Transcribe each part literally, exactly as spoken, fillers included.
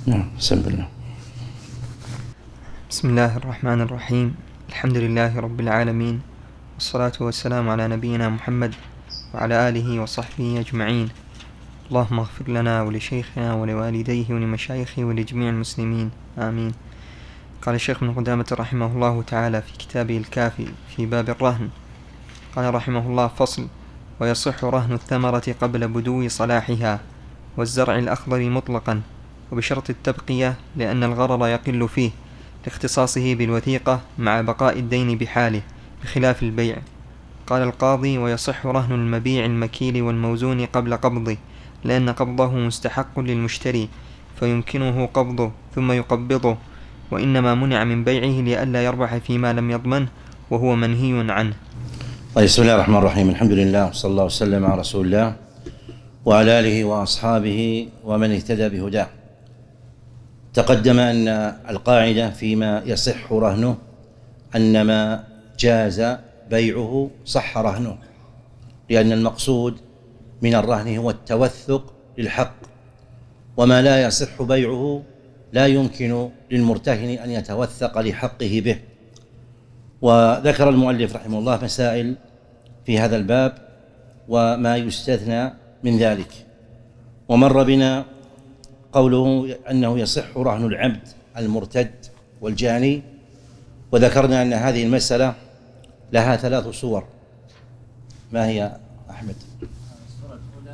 نعم. بسم الله. بسم الله الرحمن الرحيم. الحمد لله رب العالمين، والصلاة والسلام على نبينا محمد وعلى آله وصحبه أجمعين. اللهم اغفر لنا ولشيخنا ولوالديه ولمشايخه ولجميع المسلمين، آمين. قال الشيخ ابن قدامة رحمه الله تعالى في كتابه الكافي في باب الرهن، قال رحمه الله: فصل: ويصح رهن الثمرة قبل بدو صلاحها والزرع الأخضر مطلقا وبشرط التبقية، لأن الغرر يقل فيه لاختصاصه بالوثيقة مع بقاء الدين بحاله بخلاف البيع. قال القاضي: ويصح رهن المبيع المكيل والموزون قبل قبضه، لأن قبضه مستحق للمشتري فيمكنه قبضه ثم يقبضه، وإنما منع من بيعه لئلا يربح فيما لم يضمنه وهو منهي عنه. طيب، بسم الله الرحمن الرحيم. الحمد لله، وصلى الله وسلم على رسول الله وعلى آله وأصحابه ومن اهتدى بهداه. تقدم أن القاعدة فيما يصح رهنه أن ما جاز بيعه صح رهنه، لأن المقصود من الرهن هو التوثق للحق، وما لا يصح بيعه لا يمكن للمرتهن أن يتوثق لحقه به. وذكر المؤلف رحمه الله مسائل في هذا الباب وما يستثنى من ذلك، ومر بنا قوله أنه يصح رهن العبد المرتد والجاني، وذكرنا أن هذه المسألة لها ثلاث صور. ما هي أحمد؟ الصورة الأولى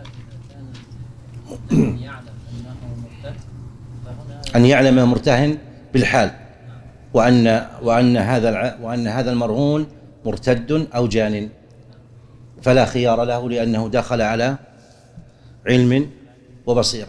إذا كان يعلم أنه مرتد، أن يعلم مرتهن بالحال وأن وأن هذا وأن هذا المرهون مرتد أو جان، فلا خيار له لأنه دخل على علم وبصيرة.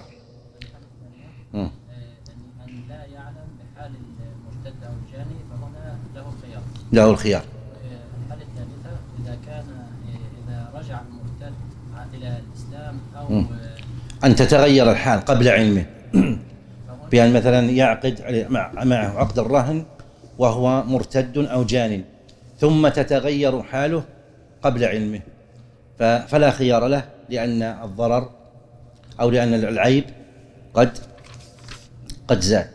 أن لا يعلم بحال المرتد أو الجاني فهنا له الخيار. له الخيار. الحالة الثالثة إذا كان إذا رجع المرتد إلى الإسلام أو م. أن تتغير الحال قبل علمه، بأن مثلا يعقد معه عقد الرهن وهو مرتد أو جان، ثم تتغير حاله قبل علمه، فلا خيار له لأن الضرر أو لأن العيب قد قد زاد.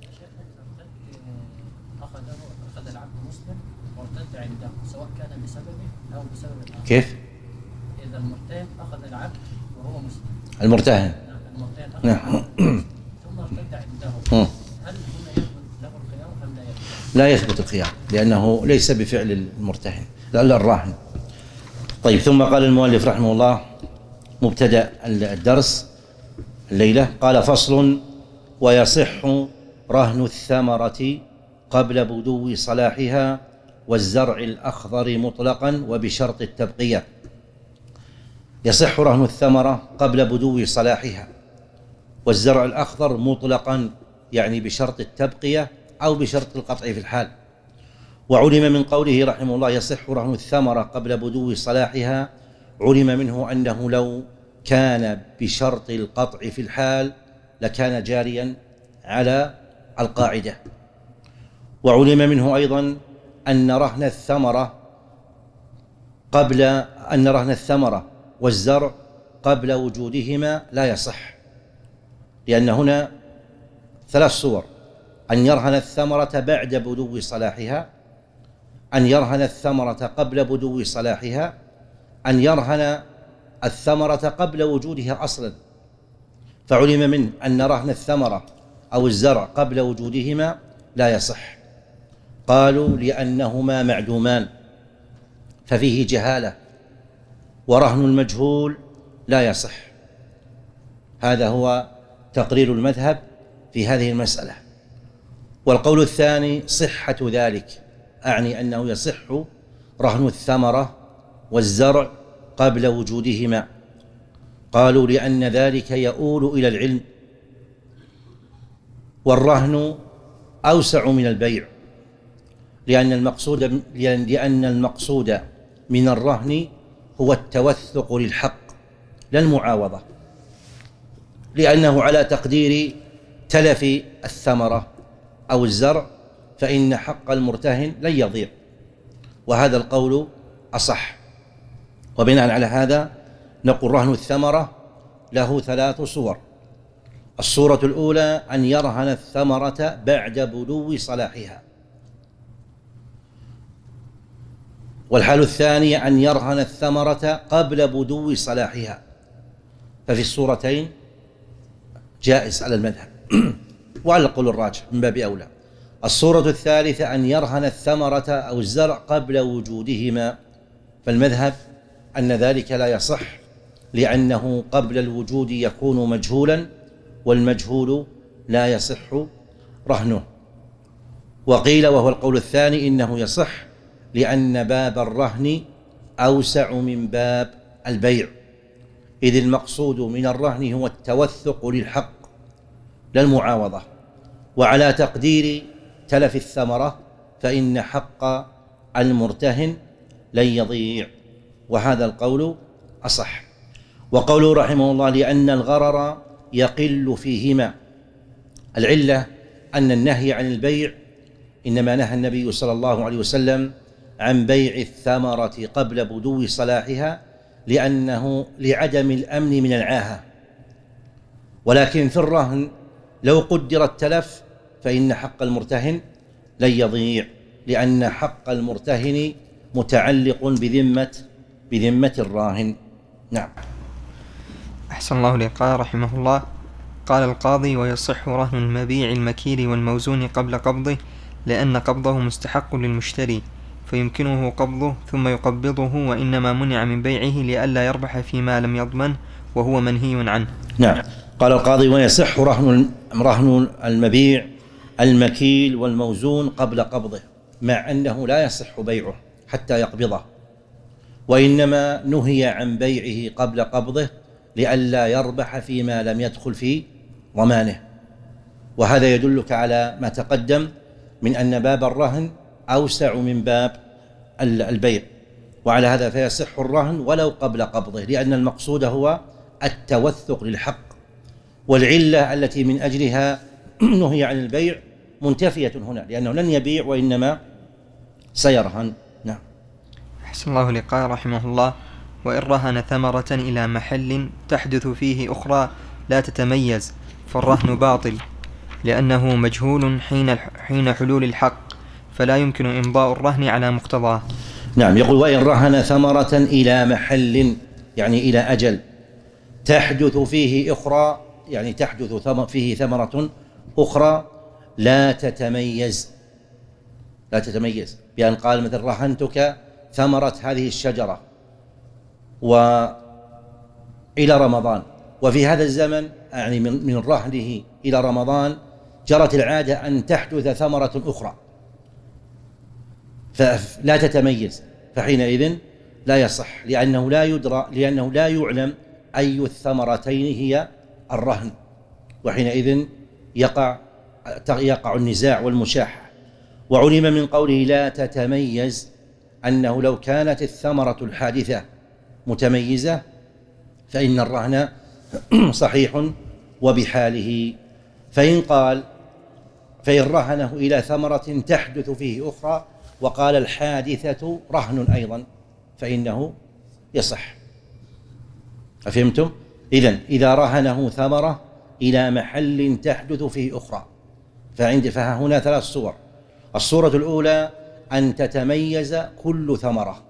أخذ أخذ العبد مسلم وارتد عنده سواء كان بسببه أو بسبب الآخر. كيف؟ إذا المرتهن أخذ العبد وهو مسلم. المرتهن. المرتهن أخذ نعم. ثم ارتد عنده. هل هنا يثبت له الخيار أم لا يثبت؟ لا يثبت الخيار لأنه ليس بفعل المرتهن، لا الراهن. طيب، ثم قال المؤلف رحمه الله مبتدأ الدرس الليلة، قال: فصل: ويصح رهن الثمرة قبل بدو صلاحها والزرع الأخضر مطلقا وبشرط التبقية. يصح رهن الثمرة قبل بدو صلاحها والزرع الأخضر مطلقا، يعني بشرط التبقية أو بشرط القطع في الحال. وعلم من قوله رحمه الله يصح رهن الثمرة قبل بدو صلاحها، علم منه أنه لو كان بشرط القطع في الحال لكان جاريا على القاعدة. وعلم منه أيضا أن رهن الثمرة قبل أن رهن الثمرة والزرع قبل وجودهما لا يصح، لأن هنا ثلاث صور: أن يرهن الثمرة بعد بدو صلاحها، أن يرهن الثمرة قبل بدو صلاحها، أن يرهن الثمرة قبل وجودها أصلا. فعلم منه أن رهن الثمرة أو الزرع قبل وجودهما لا يصح. قالوا لأنهما معدومان ففيه جهالة، ورهن المجهول لا يصح. هذا هو تقرير المذهب في هذه المسألة. والقول الثاني صحة ذلك، أعني أنه يصح رهن الثمرة والزرع قبل وجودهما. قالوا لأن ذلك يؤول إلى العلم، والرهن أوسع من البيع، لأن المقصود لأن المقصود من الرهن هو التوثق للحق لا المعاوضة، لأنه على تقدير تلف الثمرة أو الزرع فإن حق المرتهن لن يضيع، وهذا القول أصح. وبناء على هذا نقول رهن الثمرة له ثلاث صور: الصورة الأولى أن يرهن الثمرة بعد بلوغ صلاحها، والحال الثانية أن يرهن الثمرة قبل بدو صلاحها، ففي الصورتين جائز على المذهب وعلى القول الراجح من باب أولى. الصورة الثالثة أن يرهن الثمرة أو الزرع قبل وجودهما، فالمذهب أن ذلك لا يصح، لأنه قبل الوجود يكون مجهولا، والمجهول لا يصح رهنه. وقيل وهو القول الثاني إنه يصح، لأن باب الرهن أوسع من باب البيع، إذ المقصود من الرهن هو التوثق للحق لا المعاوضة، وعلى تقدير تلف الثمرة فإن حق المرتهن لن يضيع، وهذا القول أصح. وقوله رحمه الله لأن الغرر يقل فيهما، العلة أن النهي عن البيع إنما نهى النبي صلى الله عليه وسلم عن بيع الثمرة قبل بدو صلاحها لأنه لعدم الأمن من العاهة، ولكن في الرهن لو قدر التلف فإن حق المرتهن لن يضيع، لأن حق المرتهن متعلق بذمة بذمة الراهن. نعم. أحسن الله إليك. قال رحمه الله: قال القاضي: ويصح رهن المبيع المكيل والموزون قبل قبضه، لأن قبضه مستحق للمشتري، فيمكنه قبضه ثم يقبضه، وإنما منع من بيعه لئلا يربح فيما لم يضمن وهو منهي عنه. نعم. قال القاضي: ويصح رهن رهن المبيع المكيل والموزون قبل قبضه، مع أنه لا يصح بيعه حتى يقبضه، وإنما نهي عن بيعه قبل قبضه لئلا يربح فيما لم يدخل في ضمانه. وهذا يدلك على ما تقدم من أن باب الرهن أوسع من باب البيع، وعلى هذا فيصح الرهن ولو قبل قبضه، لأن المقصود هو التوثق للحق، والعلة التي من أجلها نهي عن البيع منتفية هنا، لأنه لن يبيع وإنما سيرهن. نعم. أحسن الله إليك. قال رحمه الله: وإن رهن ثمرة إلى محل تحدث فيه أخرى لا تتميز فالرهن باطل، لأنه مجهول حين حين حلول الحق، فلا يمكن إمضاء الرهن على مقتضاه. نعم. يقول: وإن رهن ثمرة إلى محل، يعني إلى أجل، تحدث فيه أخرى، يعني تحدث فيه ثمرة أخرى لا تتميز لا تتميز بأن قال مثل رهنتك ثمرة هذه الشجرة وإلى رمضان، وفي هذا الزمن يعني من رهنه إلى رمضان جرت العادة أن تحدث ثمرة أخرى فلا تتميز، فحينئذ لا يصح، لأنه لا يدرى لأنه لا يعلم أي الثمرتين هي الرهن، وحينئذ يقع يقع النزاع والمشاحة. وعلم من قوله لا تتميز أنه لو كانت الثمرة الحادثة متميزة فإن الرهن صحيح وبحاله. فإن قال فإن رهنه إلى ثمرة تحدث فيه أخرى وقال الحادثة رهن أيضا فإنه يصح. أفهمتم؟ إذن إذا رهنه ثمرة إلى محل تحدث فيه أخرى، فعند فهنا ثلاث صور. الصورة الأولى أن تتميز كل ثمرة،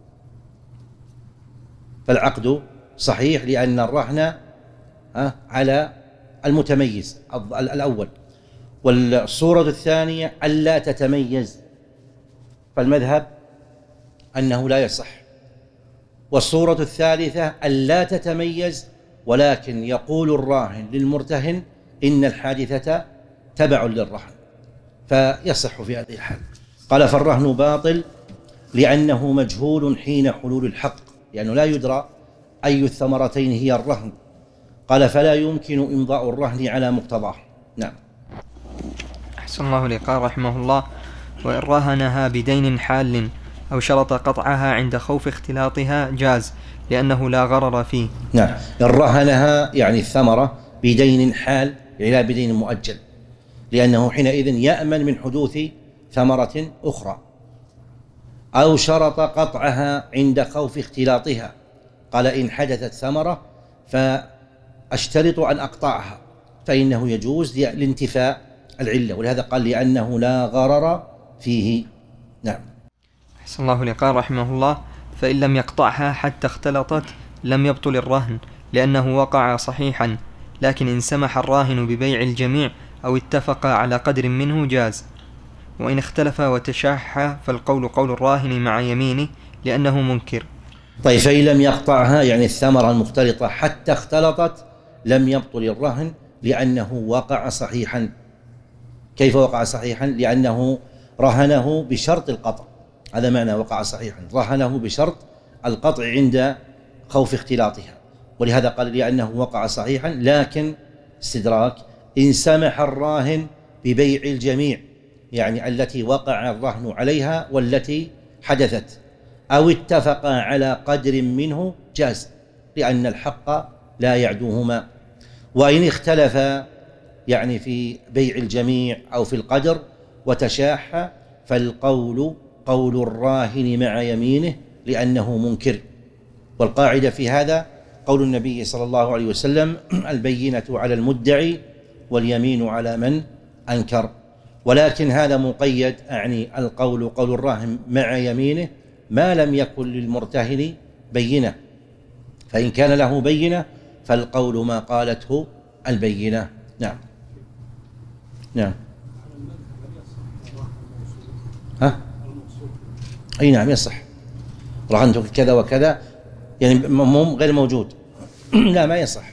فالعقد صحيح لأن الرهن على المتميز الأول. والصورة الثانية ألا تتميز، فالمذهب أنه لا يصح. والصورة الثالثة ألا تتميز ولكن يقول الراهن للمرتهن إن الحادثة تبع للرهن، فيصح في هذه الحال. قال: فالرهن باطل لأنه مجهول حين حلول الحق، لأنه لا يدرى أي الثمرتين هي الرهن. قال: فلا يمكن إمضاء الرهن على مقتضاه. نعم. أحسن الله إليك. قال رحمه الله: وإن رهنها بدين حال أو شرط قطعها عند خوف اختلاطها جاز، لأنه لا غرر فيه. نعم. إن رهنها يعني الثمرة بدين حال، يعني لا بدين مؤجل، لأنه حينئذ يأمن من حدوث ثمرة أخرى. أو شرط قطعها عند خوف اختلاطها، قال: إن حدثت ثمرة فأشترط أن أقطعها، فإنه يجوز لانتفاء العلة، ولهذا قال لأنه لا غرر فيه. نعم. أحسن الله إليك. قال رحمه الله: فإن لم يقطعها حتى اختلطت لم يبطل الرهن لأنه وقع صحيحا، لكن إن سمح الراهن ببيع الجميع أو اتفق على قدر منه جاز. وإن اختلف وتشاح فالقول قول الراهن مع يمينه لأنه منكر. طيب، فإن لم يقطعها يعني الثمرة المختلطة حتى اختلطت لم يبطل الرهن لأنه وقع صحيحا. كيف وقع صحيحا؟ لأنه رهنه بشرط القطع، هذا معنى وقع صحيحا، رهنه بشرط القطع عند خوف اختلاطها، ولهذا قال لأنه وقع صحيحا. لكن استدراك: إن سمح الراهن ببيع الجميع، يعني التي وقع الرهن عليها والتي حدثت، أو اتفق على قدر منه جاز، لأن الحق لا يعدوهما. وإن اختلف يعني في بيع الجميع أو في القدر وتشاح فالقول قول الراهن مع يمينه لأنه منكر. والقاعدة في هذا قول النبي صلى الله عليه وسلم: البينة على المدعي واليمين على من أنكر. ولكن هذا مقيد، أعني القول قول الراهن مع يمينه ما لم يكن للمرتهن بينة، فإن كان له بينة فالقول ما قالته البينة. نعم. نعم. ها؟ أي نعم يصح. رهنتك كذا وكذا، يعني مو غير موجود. لا، ما يصح.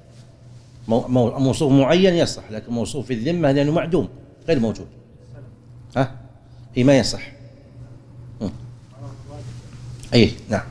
موصوف معين يصح، لكن موصوف في الذمة لأنه معدوم غير موجود. ها؟ أي ما يصح. أي نعم.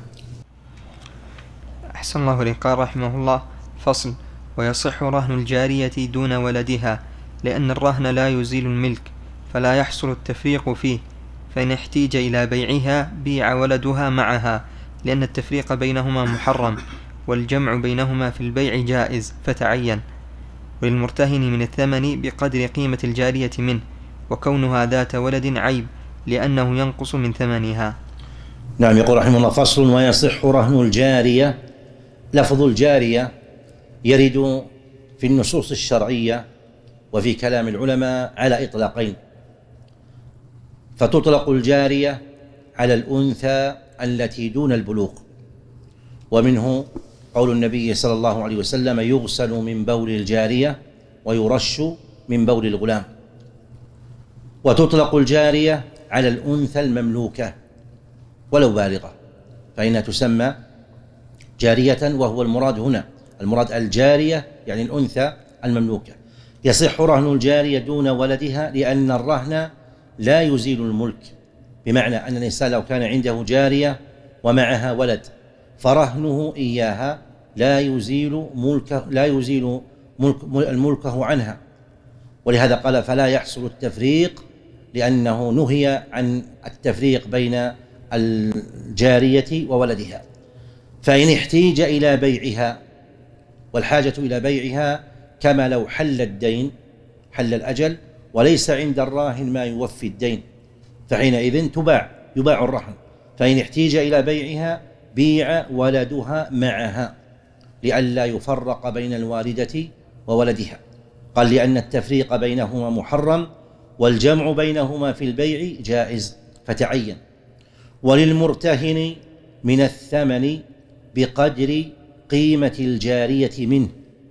أحسن الله إليك. قال رحمه الله: فصل: ويصح رهن الجارية دون ولدها، لأن الرهن لا يزيل الملك فلا يحصل التفريق فيه، فإن احتيج إلى بيعها بيع ولدها معها، لأن التفريق بينهما محرم، والجمع بينهما في البيع جائز فتعين. وللمرتهن من الثمن بقدر قيمة الجارية منه، وكونها ذات ولد عيب لأنه ينقص من ثمنها. نعم. يقول رحمه الله: فصل: ويصح رهن الجارية. لفظ الجارية يرد في النصوص الشرعية وفي كلام العلماء على إطلاقين، فتطلق الجارية على الأنثى التي دون البلوغ، ومنه قول النبي صلى الله عليه وسلم: يغسل من بول الجارية ويرش من بول الغلام. وتطلق الجارية على الأنثى المملوكة ولو بالغة، فإنها تسمى جارية، وهو المراد هنا، المراد الجارية يعني الأنثى المملوكة. يصح رهن الجارية دون ولدها لأن الرهن لا يزيل الملك، بمعنى أن الإنسان لو كان عنده جارية ومعها ولد فرهنه إياها لا يزيل ملكه لا يزيل ملك الملكه عنها، ولهذا قال: فلا يحصل التفريق، لأنه نهي عن التفريق بين الجارية وولدها. فإن احتيج إلى بيعها، والحاجة إلى بيعها كما لو حل الدين، حل الأجل وليس عند الراهن ما يوفي الدين، فحينئذ تباع يباع الرهن. فإن احتيج إلى بيعها بيع ولدها معها لئلا يفرق بين الوالدة وولدها. قال: لأن التفريق بينهما محرم، والجمع بينهما في البيع جائز فتعين. وللمرتهن من الثمن بقدر قيمة الجارية منه،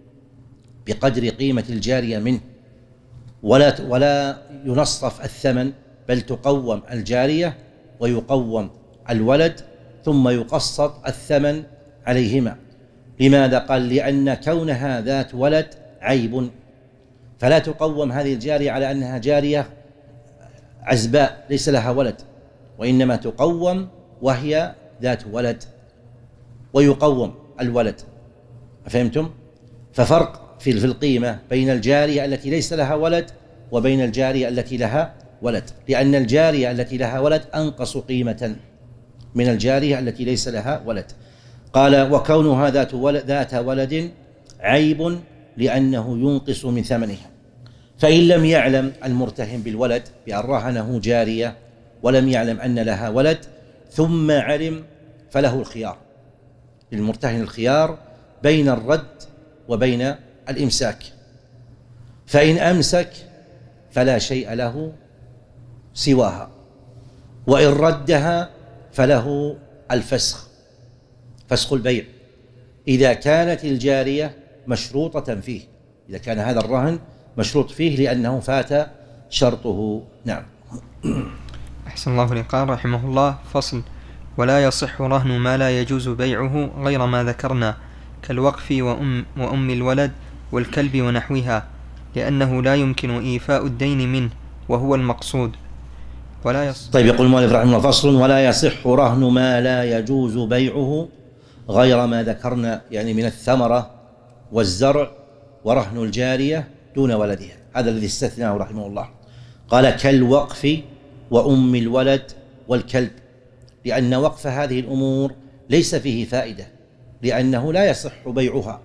بقدر قيمة الجارية منه، ولا ولا ينصف الثمن، بل تقوم الجارية ويقوم الولد ثم يقسط الثمن عليهما. لماذا؟ قال: لأن كونها ذات ولد عيب، فلا تقوم هذه الجارية على أنها جارية عزباء ليس لها ولد، وإنما تقوم وهي ذات ولد ويقوم الولد. فهمتم؟ ففرق في القيمة بين الجارية التي ليس لها ولد وبين الجارية التي لها ولد، لأن الجارية التي لها ولد أنقص قيمة من الجارية التي ليس لها ولد. قال: وكونها ذات ولد, ذات ولد عيب لأنه ينقص من ثمنها. فإن لم يعلم المرتهن بالولد بأن رهنه جارية ولم يعلم أن لها ولد ثم علم فله الخيار، للمرتهن الخيار بين الرد وبين الإمساك. فإن أمسك فلا شيء له سواها، وإن ردها فله الفسخ، فسخ البيع إذا كانت الجارية مشروطة فيه، إذا كان هذا الرهن مشروط فيه لأنه فات شرطه. نعم. أحسن الله إليك. قال رحمه الله: فصل: ولا يصح رهن ما لا يجوز بيعه غير ما ذكرنا كالوقف وأم, وأم الولد والكلب ونحوها، لأنه لا يمكن إيفاء الدين منه وهو المقصود. ولا يصح. طيب، يقول المؤلف رحمه الله: فصل: ولا يصح رهن ما لا يجوز بيعه غير ما ذكرنا، يعني من الثمرة والزرع ورهن الجارية دون ولدها، هذا الذي استثناه رحمه الله. قال: كالوقف وأم الولد والكلب، لأن وقف هذه الأمور ليس فيه فائدة، لأنه لا يصح بيعها،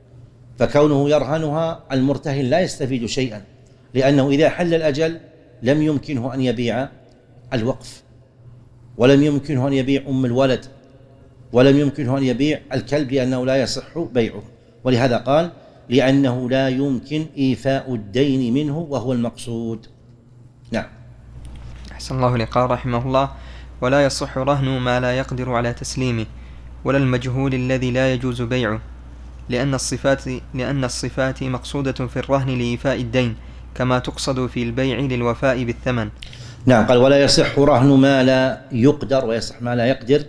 فكونه يرهنها المرتهن لا يستفيد شيئا، لأنه إذا حل الأجل لم يمكنه أن يبيع الوقف، ولم يمكنه أن يبيع أم الولد، ولم يمكنه أن يبيع الكلب، لأنه لا يصح بيعه. ولهذا قال: لأنه لا يمكن إيفاء الدين منه وهو المقصود. نعم. أحسن الله إليك. قال رحمه الله: ولا يصح رهن ما لا يقدر على تسليمه ولا المجهول الذي لا يجوز بيعه، لأن الصفات لأن الصفات مقصودة في الرهن لإيفاء الدين، كما تقصد في البيع للوفاء بالثمن. نعم. قال: ولا يصح رهن ما لا يقدر، ويصح ما لا يقدر،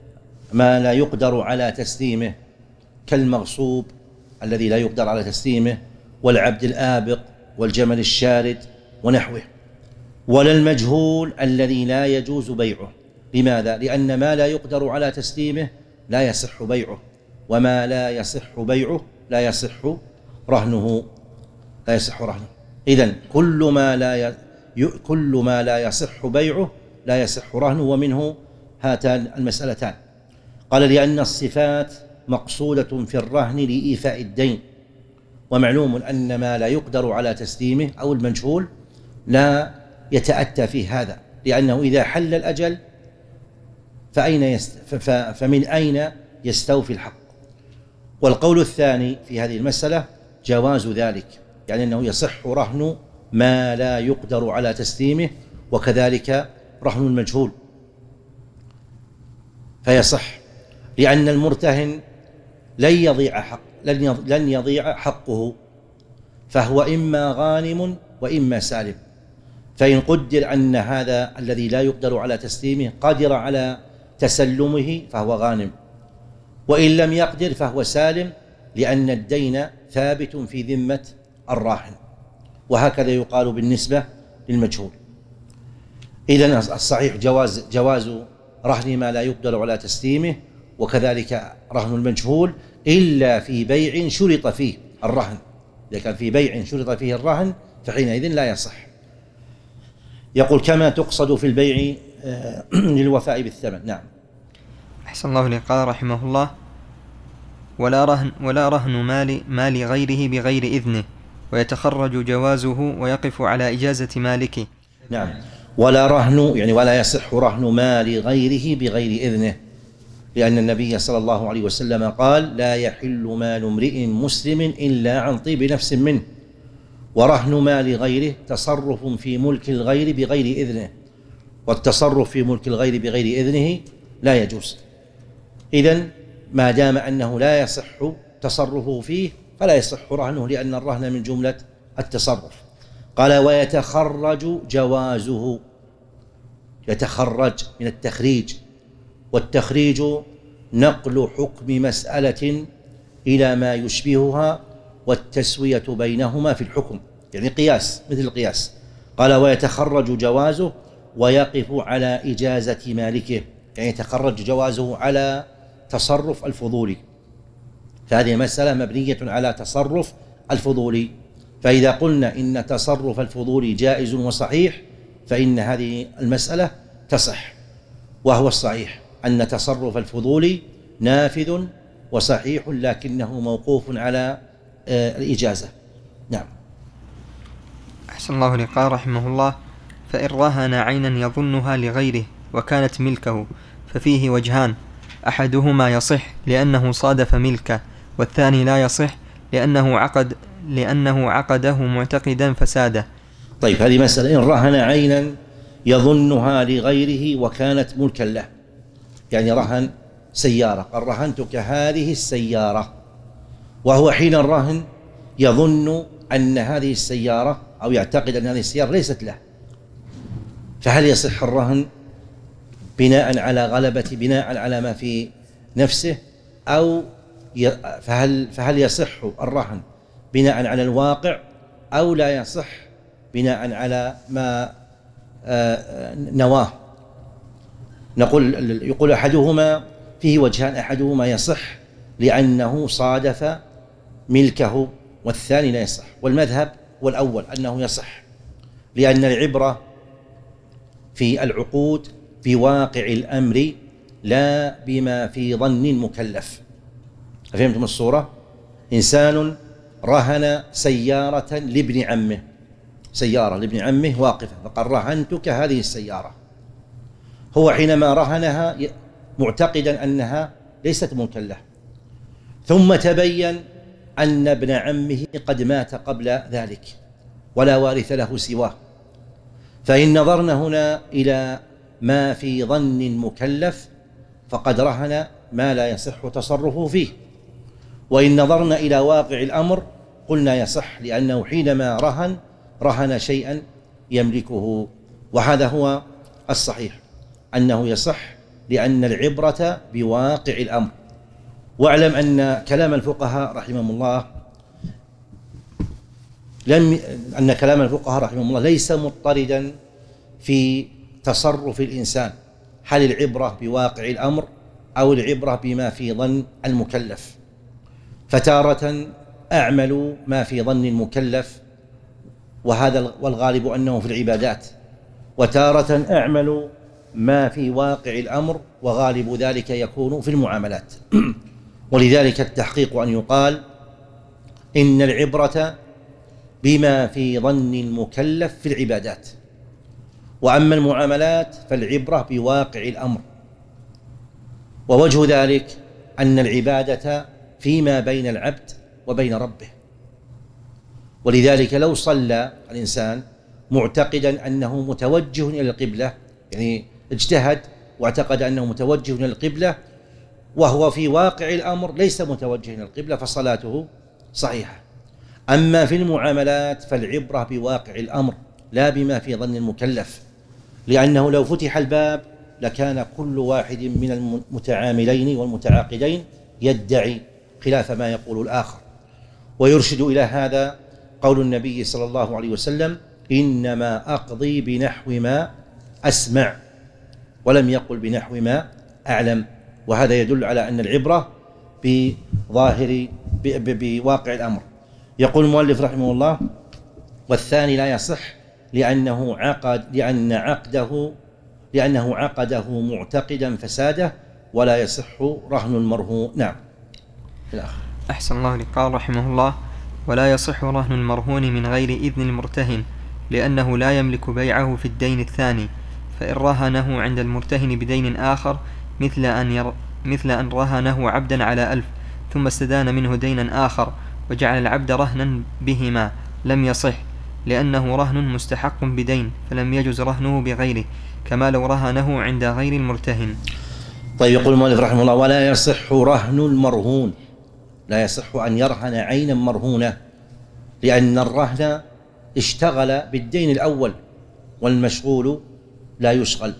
ما لا يقدر على تسليمه، كالمغصوب الذي لا يقدر على تسليمه، والعبد الآبق، والجمل الشارد ونحوه، ولا المجهول الذي لا يجوز بيعه. لماذا؟ لأن ما لا يقدر على تسليمه لا يصح بيعه، وما لا يصح بيعه لا يصح رهنه، لا يصح رهنه. إذن كل ما لا ي... كل ما لا يصح بيعه لا يصح رهنه، ومنه هاتان المسألتان. قال: لأن الصفات مقصودة في الرهن لإيفاء الدين، ومعلوم أن ما لا يقدر على تسليمه أو المجهول لا يتأتى فيه هذا، لأنه إذا حل الأجل فأين يست... ف... فمن أين يستوفي الحق. والقول الثاني في هذه المسألة جواز ذلك، يعني أنه يصح رهن ما لا يقدر على تسليمه، وكذلك رهن المجهول فيصح، لأن المرتهن لن يضيع حق لن يضيع حقه، فهو إما غانم وإما سالم. فإن قدر أن هذا الذي لا يقدر على تسليمه قادر على تسلمه فهو غانم، وإن لم يقدر فهو سالم، لأن الدين ثابت في ذمة الراهن. وهكذا يقال بالنسبة للمجهول. إذن الصحيح جواز جواز رهن ما لا يقدر على تسليمه، وكذلك رهن المجهول، إلا في بيع شرط فيه الرهن. إذا كان في بيع شرط فيه الرهن فحينئذ لا يصح. يقول: كما تقصد في البيع للوفاء بالثمن. نعم. أحسن الله إليك. قال رحمه الله: ولا رهن ولا رهن مال مال غيره بغير إذنه، ويتخرج جوازه ويقف على إجازة مالكه. نعم. ولا رهن، يعني ولا يصح رهن مال غيره بغير إذنه، لأن النبي صلى الله عليه وسلم قال: لا يحل مال امرئ مسلم إلا عن طيب نفس منه. ورهن مال غيره تصرف في ملك الغير بغير إذنه، والتصرف في ملك الغير بغير إذنه لا يجوز. إذن ما دام أنه لا يصح تصرفه فيه فلا يصح رهنه، لأن الرهن من جملة التصرف. قال: ويتخرج جوازه، يتخرج من التخريج، والتخريج نقل حكم مسألة إلى ما يشبهها والتسوية بينهما في الحكم، يعني قياس، مثل القياس. قال: ويتخرج جوازه ويقف على إجازة مالكه، يعني يتخرج جوازه على تصرف الفضولي، فهذه مسألة مبنية على تصرف الفضولي. فإذا قلنا إن تصرف الفضولي جائز وصحيح فإن هذه المسألة تصح، وهو الصحيح أن تصرف الفضولي نافذ وصحيح، لكنه موقوف على الإجازة. نعم. أحسن الله إليك. قال رحمه الله: فإن رهن عينا يظنها لغيره وكانت ملكه ففيه وجهان: أحدهما يصح لأنه صادف ملكه، والثاني لا يصح لأنه عقد لأنه عقده معتقدا فساده. طيب هذه مسألة. إن رهن عينا يظنها لغيره وكانت ملكا له، يعني رهن سيارة، قال رهنتك هذه السيارة، وهو حين الرهن يظن أن هذه السيارة أو يعتقد أن هذه السيارة ليست له، فهل يصح الرهن بناء على غلبة بناء على ما في نفسه، أو فهل فهل يصح الرهن بناء على الواقع أو لا يصح بناء على ما نواه؟ نقول يقول أحدهما فيه وجهان، أحدهما يصح لأنه صادف ملكه، والثاني لا يصح، والمذهب والأول أنه يصح، لأن العبرة في العقود بواقع الأمر لا بما في ظن المكلف. فهمتم الصورة؟ إنسان رهن سيارة لابن عمه، سيارة لابن عمه واقفة، فقال رهنتك هذه السيارة، هو حينما رهنها معتقدا أنها ليست ملكا له، ثم تبين أن ابن عمه قد مات قبل ذلك ولا وارث له سواه، فإن نظرنا هنا إلى ما في ظن المكلف فقد رهن ما لا يصح تصرفه فيه، وإن نظرنا إلى واقع الأمر قلنا يصح، لأنه حينما رهن رهن شيئا يملكه، وهذا هو الصحيح أنه يصح، لأن العبرة بواقع الأمر. واعلم أن كلام الفقهاء رحمهم الله لم أن كلام الفقهاء رحمهم الله ليس مضطردا في تصرف الإنسان، هل العبرة بواقع الأمر أو العبرة بما في ظن المكلف؟ فتارة أعمل ما في ظن المكلف، وهذا والغالب أنه في العبادات، وتارة أعمل ما في واقع الأمر، وغالب ذلك يكون في المعاملات. ولذلك التحقيق أن يقال إن العبرة بما في ظن المكلف في العبادات، وأما المعاملات فالعبرة بواقع الأمر. ووجه ذلك أن العبادة فيما بين العبد وبين ربه، ولذلك لو صلى الإنسان معتقدا أنه متوجه إلى القبلة، يعني اجتهد واعتقد أنه متوجه إلى القبلة وهو في واقع الأمر ليس متوجه إلى القبلة، فصلاته صحيحة. أما في المعاملات فالعبرة بواقع الأمر لا بما في ظن المكلف، لأنه لو فتح الباب لكان كل واحد من المتعاملين والمتعاقدين يدعي خلاف ما يقول الآخر. ويرشد إلى هذا قول النبي صلى الله عليه وسلم: إنما أقضي بنحو ما أسمع، ولم يقل بنحو ما أعلم. وهذا يدل على أن العبرة بظاهر بواقع الأمر. يقول المؤلف رحمه الله: والثاني لا يصح لأنه عقد لأن عقده لأنه عقده معتقدا فساده، ولا يصح رهن المرهون. نعم. الآخر. أحسن الله لك. قال رحمه الله: ولا يصح رهن المرهون من غير إذن المرتهن، لأنه لا يملك بيعه في الدين الثاني، فإن رهنه عند المرتهن بدين آخر مثل أن, ير... مثل أن رهنه عبدا على ألف ثم استدان منه دينا آخر وجعل العبد رهنا بهما لم يصح، لأنه رهن مستحق بدين، فلم يجز رهنه بغيره، كما لو رهنه عند غير المرتهن. طيب، يقول المؤلف رحمه الله: ولا يصح رهن المرهون، لا يصح أن يرهن عينا مرهونة، لأن الرهن اشتغل بالدين الأول والمشغول لا يشغل.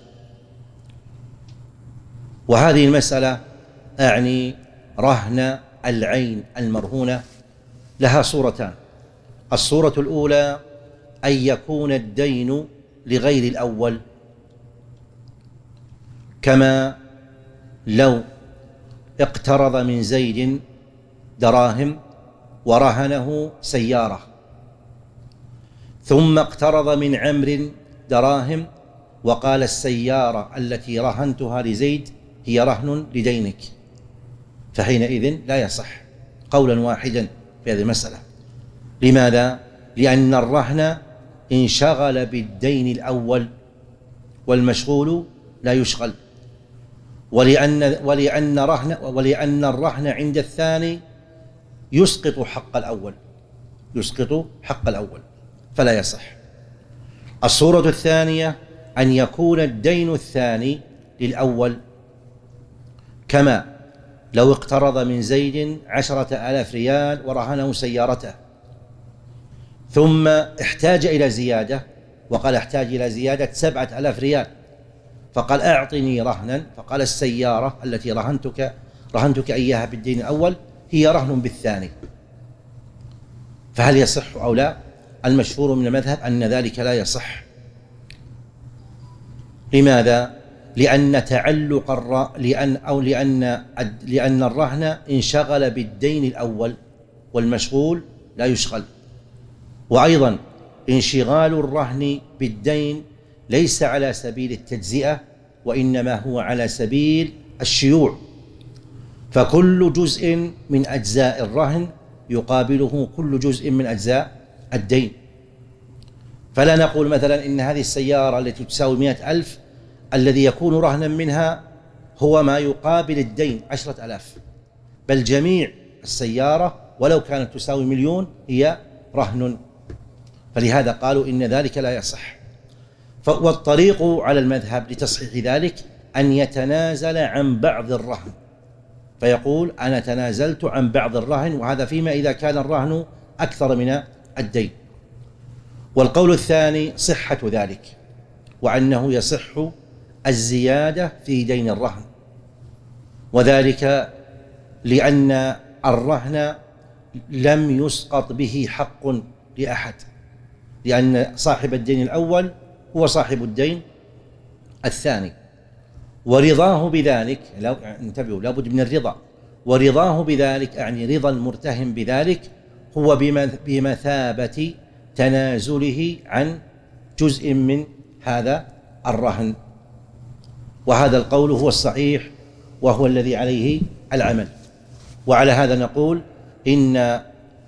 وهذه المسألة أعني رهن العين المرهونة لها صورتان: الصورة الأولى أن يكون الدين لغير الأول، كما لو اقترض من زيد دراهم ورهنه سيارة، ثم اقترض من عمرو دراهم وقال السيارة التي رهنتها لزيد هي رهن لدينك، فحينئذ لا يصح قولا واحدا في هذه المسألة. لماذا؟ لأن الرهن انشغل بالدين الأول والمشغول لا يشغل، ولأن ولأن رهن ولأن الرهن عند الثاني يسقط حق الأول، يسقط حق الأول فلا يصح. الصورة الثانية أن يكون الدين الثاني للأول، كما لو اقترض من زيد عشرة آلاف ريال ورهنه سيارته، ثم احتاج إلى زيادة وقال احتاج إلى زيادة سبعة آلاف ريال، فقال أعطني رهنا، فقال السيارة التي رهنتك رهنتك إياها بالدين الأول هي رهن بالثاني، فهل يصح أو لا؟ المشهور من المذهب أن ذلك لا يصح. لماذا؟ لأن تعلق الر... لأن أو لأن لأن الرهن انشغل بالدين الأول والمشغول لا يشغل، وأيضا انشغال الرهن بالدين ليس على سبيل التجزئة وإنما هو على سبيل الشيوع، فكل جزء من أجزاء الرهن يقابله كل جزء من أجزاء الدين. فلا نقول مثلا إن هذه السيارة التي تساوي مئة ألف الذي يكون رهنا منها هو ما يقابل الدين عشرة ألاف، بل جميع السيارة ولو كانت تساوي مليون هي رهن، فلهذا قالوا إن ذلك لا يصح. والطريق على المذهب لتصحيح ذلك أن يتنازل عن بعض الرهن، فيقول أنا تنازلت عن بعض الرهن، وهذا فيما إذا كان الرهن أكثر من الدين. والقول الثاني صحة ذلك، وأنه يصح الزيادة في دين الرهن، وذلك لأن الرهن لم يسقط به حق لأحد، لأن صاحب الدين الأول هو صاحب الدين الثاني، ورضاه بذلك لو انتبهوا لابد من الرضا، ورضاه بذلك يعني رضا المرتهن بذلك هو بمثابة تنازله عن جزء من هذا الرهن، وهذا القول هو الصحيح وهو الذي عليه العمل. وعلى هذا نقول إن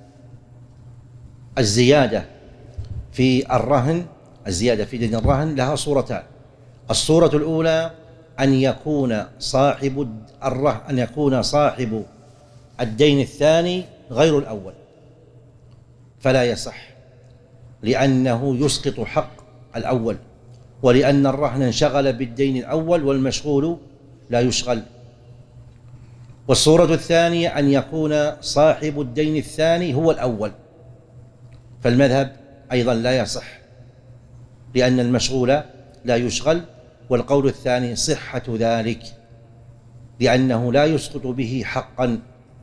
الزيادة في الرهن الزيادة في دين الرهن لها صورتان. الصورة الأولى أن يكون صاحب الرهن أن يكون صاحب الدين الثاني غير الأول، فلا يصح لأنه يسقط حق الأول، ولأن الرهن انشغل بالدين الأول والمشغول لا يشغل. والصورة الثانية أن يكون صاحب الدين الثاني هو الأول، فالمذهب أيضا لا يصح لأن المشغول لا يشغل. والقول الثاني صحة ذلك لأنه لا يسقط به حقا،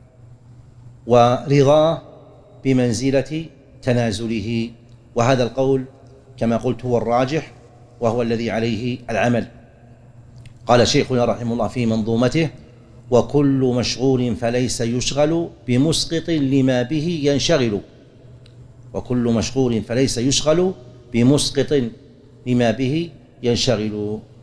ورضاه بمنزلة تنازله، وهذا القول كما قلت هو الراجح وهو الذي عليه العمل. قال شيخنا رحمه الله في منظومته: وكل مشغول فليس يشغل بمسقط لما به ينشغل. وكل مشغول فليس يشغل بمسقط لما به ينشغل.